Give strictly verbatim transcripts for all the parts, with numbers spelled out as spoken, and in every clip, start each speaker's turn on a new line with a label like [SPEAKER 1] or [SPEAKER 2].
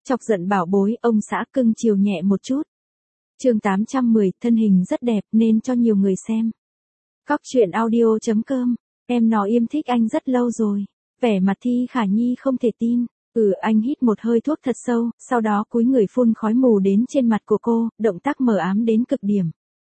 [SPEAKER 1] Chọc giận bảo bối, ông xã cưng chiều nhẹ một chút. Chương tám trăm mười, thân hình rất đẹp nên cho nhiều người xem. Cóc truyện audio chấm com, em nó im thích anh rất lâu rồi. Vẻ mặt Thi Khả Nhi không thể tin. Ừ, anh hít một hơi thuốc thật sâu, sau đó cúi người phun khói mù đến trên mặt của cô, động tác mờ ám đến cực điểm.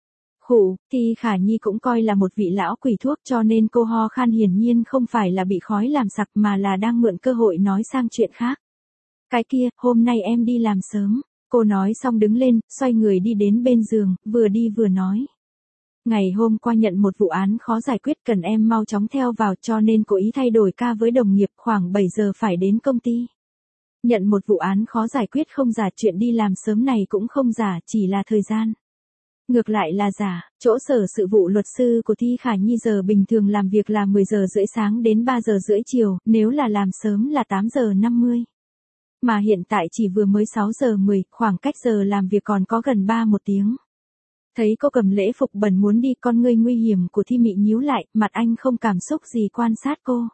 [SPEAKER 1] Khụ, Thi Khả Nhi cũng coi là một vị lão quỷ thuốc cho nên cô ho khan hiển nhiên không phải là bị khói làm sặc mà là đang mượn cơ hội nói sang chuyện khác. Cái kia, hôm nay em đi làm sớm. Cô nói xong đứng lên, xoay người đi đến bên giường, vừa đi vừa nói. Ngày hôm qua nhận một vụ án khó giải quyết cần em mau chóng theo vào cho nên cố ý thay đổi ca với đồng nghiệp khoảng bảy giờ phải đến công ty. Nhận một vụ án khó giải quyết không giả, chuyện đi làm sớm này cũng không giả, chỉ là thời gian. Ngược lại là giả, chỗ sở sự vụ luật sư của Thi Khả Nhi giờ bình thường làm việc là mười giờ rưỡi sáng đến ba giờ rưỡi chiều, nếu là làm sớm là tám giờ năm mươi. Mà hiện tại chỉ vừa mới sáu giờ mười, khoảng cách giờ làm việc còn có gần ba một tiếng. Thấy cô cầm lễ phục bẩn muốn đi, con ngươi nguy hiểm của Thi Mị nhíu lại, mặt anh không cảm xúc gì quan sát cô.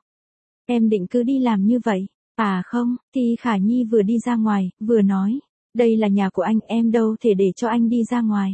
[SPEAKER 1] Em định cứ đi làm như vậy? À không, Thi Khả Nhi vừa đi ra ngoài, vừa nói. Đây là nhà của anh, em đâu thể để cho anh đi ra ngoài.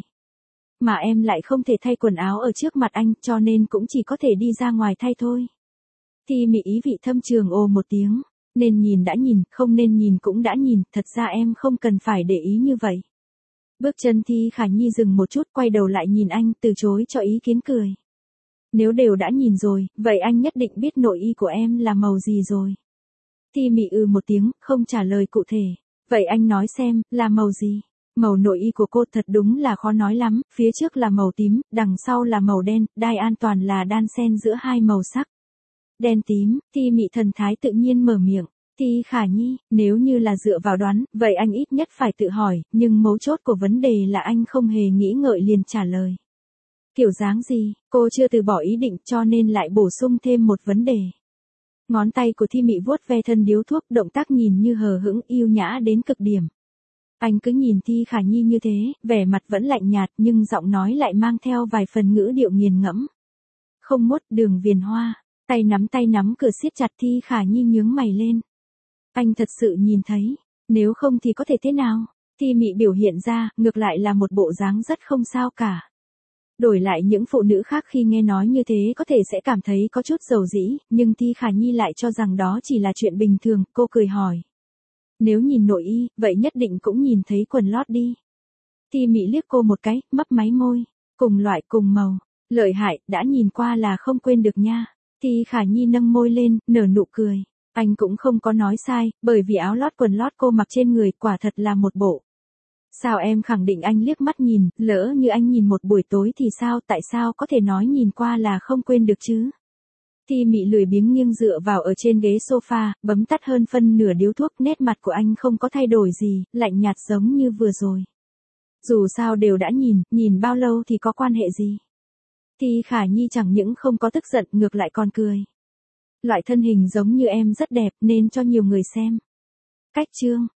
[SPEAKER 1] Mà em lại không thể thay quần áo ở trước mặt anh, cho nên cũng chỉ có thể đi ra ngoài thay thôi. Thi Mị ý vị thâm trường ồ một tiếng. Nên nhìn đã nhìn, không nên nhìn cũng đã nhìn, thật ra em không cần phải để ý như vậy. Bước chân Thi Khả Nhi dừng một chút, quay đầu lại nhìn anh, từ chối cho ý kiến cười. Nếu đều đã nhìn rồi, vậy anh nhất định biết nội y của em là màu gì rồi. Thi Mị ừ một tiếng, không trả lời cụ thể. Vậy anh nói xem, là màu gì? Màu nội y của cô thật đúng là khó nói lắm, phía trước là màu tím, đằng sau là màu đen, đai an toàn là đan xen giữa hai màu sắc. Đen tím, Thi Mị thần thái tự nhiên mở miệng. Thi Khả Nhi, nếu như là dựa vào đoán, vậy anh ít nhất phải tự hỏi, nhưng mấu chốt của vấn đề là anh không hề nghĩ ngợi liền trả lời. Kiểu dáng gì, cô chưa từ bỏ ý định cho nên lại bổ sung thêm một vấn đề. Ngón tay của Thi Mị vuốt ve thân điếu thuốc, động tác nhìn như hờ hững yêu nhã đến cực điểm. Anh cứ nhìn Thi Khả Nhi như thế, vẻ mặt vẫn lạnh nhạt nhưng giọng nói lại mang theo vài phần ngữ điệu nghiền ngẫm. Không mốt đường viền hoa. Tay nắm tay nắm cửa siết chặt, Thi Khả Nhi nhướng mày lên. Anh thật sự nhìn thấy, nếu không thì có thể thế nào? Thi Mị biểu hiện ra, ngược lại là một bộ dáng rất không sao cả. Đổi lại những phụ nữ khác khi nghe nói như thế có thể sẽ cảm thấy có chút dầu dĩ, nhưng Thi Khả Nhi lại cho rằng đó chỉ là chuyện bình thường, cô cười hỏi. Nếu nhìn nội y, vậy nhất định cũng nhìn thấy quần lót đi. Thi Mị liếc cô một cái, mấp máy môi. Cùng loại cùng màu, lợi hại, đã nhìn qua là không quên được nha. Thi Khả Nhi nâng môi lên, nở nụ cười. Anh cũng không có nói sai, bởi vì áo lót quần lót cô mặc trên người quả thật là một bộ. Sao em khẳng định? Anh liếc mắt nhìn, lỡ như anh nhìn một buổi tối thì sao, tại sao có thể nói nhìn qua là không quên được chứ? Thi Mị lười biếng nghiêng dựa vào ở trên ghế sofa, bấm tắt hơn phân nửa điếu thuốc, nét mặt của anh không có thay đổi gì, lạnh nhạt giống như vừa rồi. Dù sao đều đã nhìn, nhìn bao lâu thì có quan hệ gì? Thi Khả Nhi chẳng những không có tức giận, ngược lại còn cười. Loại thân hình giống như em rất đẹp nên cho nhiều người xem. Cách chương